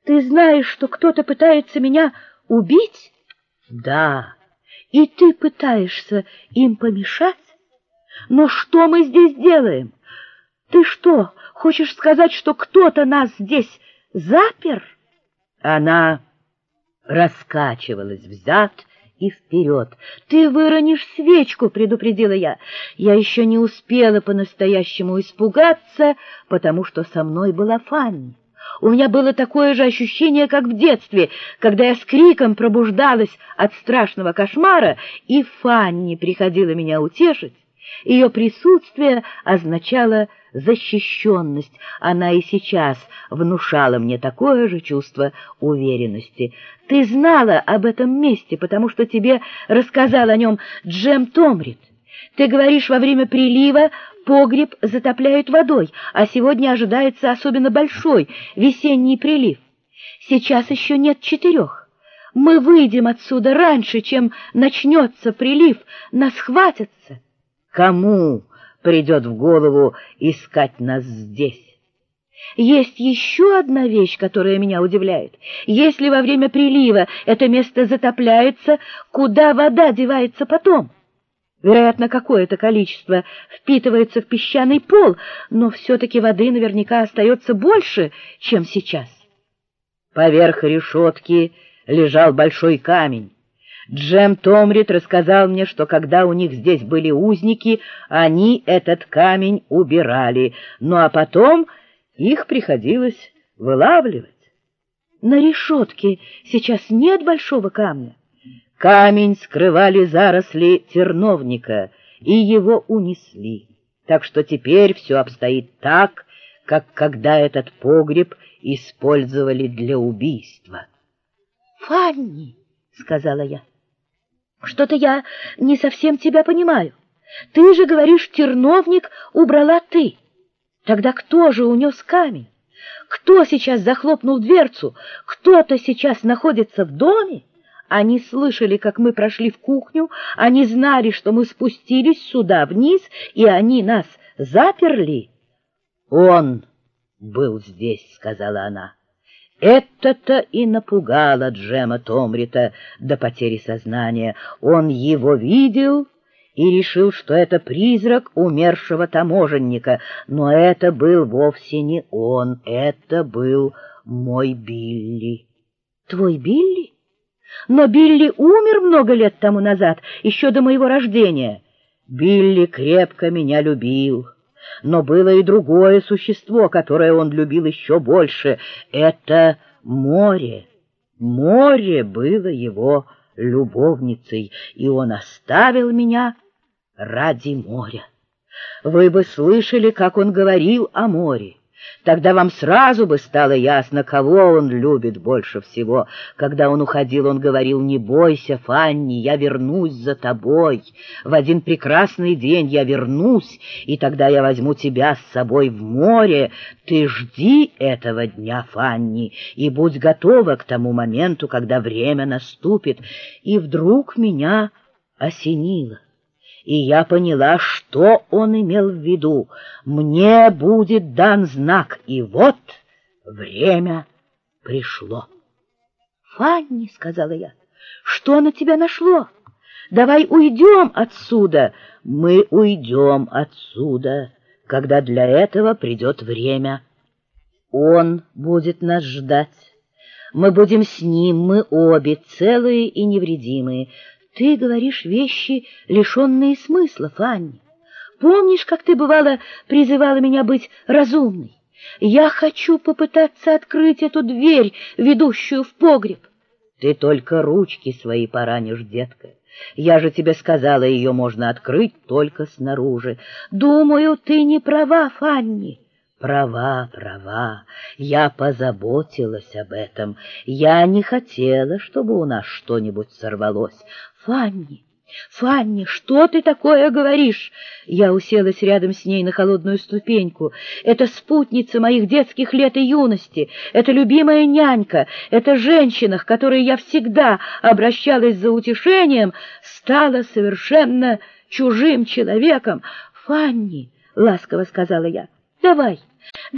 Ты знаешь, что кто-то пытается меня убить? Да. И ты пытаешься им помешать? Но что мы здесь делаем? Ты что, хочешь сказать, что кто-то нас здесь запер? Она раскачивалась взад и вперед. «Ты выронишь свечку», — предупредила я. Я еще не успела по-настоящему испугаться, потому что со мной была Фанни. У меня было такое же ощущение, как в детстве, когда я с криком пробуждалась от страшного кошмара, и Фанни приходила меня утешить. Ее присутствие означало защищенность. Она и сейчас внушала мне такое же чувство уверенности. Ты знала об этом месте, потому что тебе рассказал о нем Джем Томрид. Ты говоришь, во время прилива погреб затопляют водой, а сегодня ожидается особенно большой весенний прилив. Сейчас еще нет 4. Мы выйдем отсюда раньше, чем начнется прилив, нас хватятся. Кому придет в голову искать нас здесь? Есть еще одна вещь, которая меня удивляет. Если во время прилива это место затопляется, куда вода девается потом? Вероятно, какое-то количество впитывается в песчаный пол, но все-таки воды наверняка остается больше, чем сейчас. Поверх решетки лежал большой камень. Джем Томрид рассказал мне, что когда у них здесь были узники, они этот камень убирали, ну а потом их приходилось вылавливать. На решетке сейчас нет большого камня. Камень скрывали заросли терновника, и его унесли. Так что теперь все обстоит так, как когда этот погреб использовали для убийства. «Фанни», — сказала я, — «что-то я не совсем тебя понимаю. Ты же говоришь, терновник убрала ты. Тогда кто же унес камень? Кто сейчас захлопнул дверцу? Кто-то сейчас находится в доме? Они слышали, как мы прошли в кухню, они знали, что мы спустились сюда вниз, и они нас заперли». «Он был здесь», — сказала она. Это-то и напугало Джема Томрита до потери сознания. Он его видел и решил, что это призрак умершего таможенника, но это был вовсе не он, это был мой Билли. Твой Билли? Но Билли умер много лет тому назад, еще до моего рождения. Билли крепко меня любил. Но было и другое существо, которое он любил еще больше. Это море. Море было его любовницей, и он оставил меня ради моря. Вы бы слышали, как он говорил о море. Тогда вам сразу бы стало ясно, кого он любит больше всего. Когда он уходил, он говорил: «Не бойся, Фанни, я вернусь за тобой. В один прекрасный день я вернусь, и тогда я возьму тебя с собой в море. Ты жди этого дня, Фанни, и будь готова к тому моменту, когда время наступит». И вдруг меня осенило. И я поняла, что он имел в виду. Мне будет дан знак, и вот время пришло. «Фанни», — сказала я, — «что на тебя нашло? Давай уйдем отсюда». «Мы уйдем отсюда, когда для этого придет время. Он будет нас ждать. Мы будем с ним, мы обе, целые и невредимые». Ты говоришь вещи, лишенные смысла, Фанни. Помнишь, как ты, бывало, призывала меня быть разумной? Я хочу попытаться открыть эту дверь, ведущую в погреб. Ты только ручки свои поранишь, детка. Я же тебе сказала, ее можно открыть только снаружи. Думаю, ты не права, Фанни. Права, права. Я позаботилась об этом. Я не хотела, чтобы у нас что-нибудь сорвалось. Фанни, Фанни, что ты такое говоришь? Я уселась рядом с ней на холодную ступеньку. Это спутница моих детских лет и юности, это любимая нянька, эта женщина, к которой я всегда обращалась за утешением, стала совершенно чужим человеком. Фанни, ласково сказала я, давай,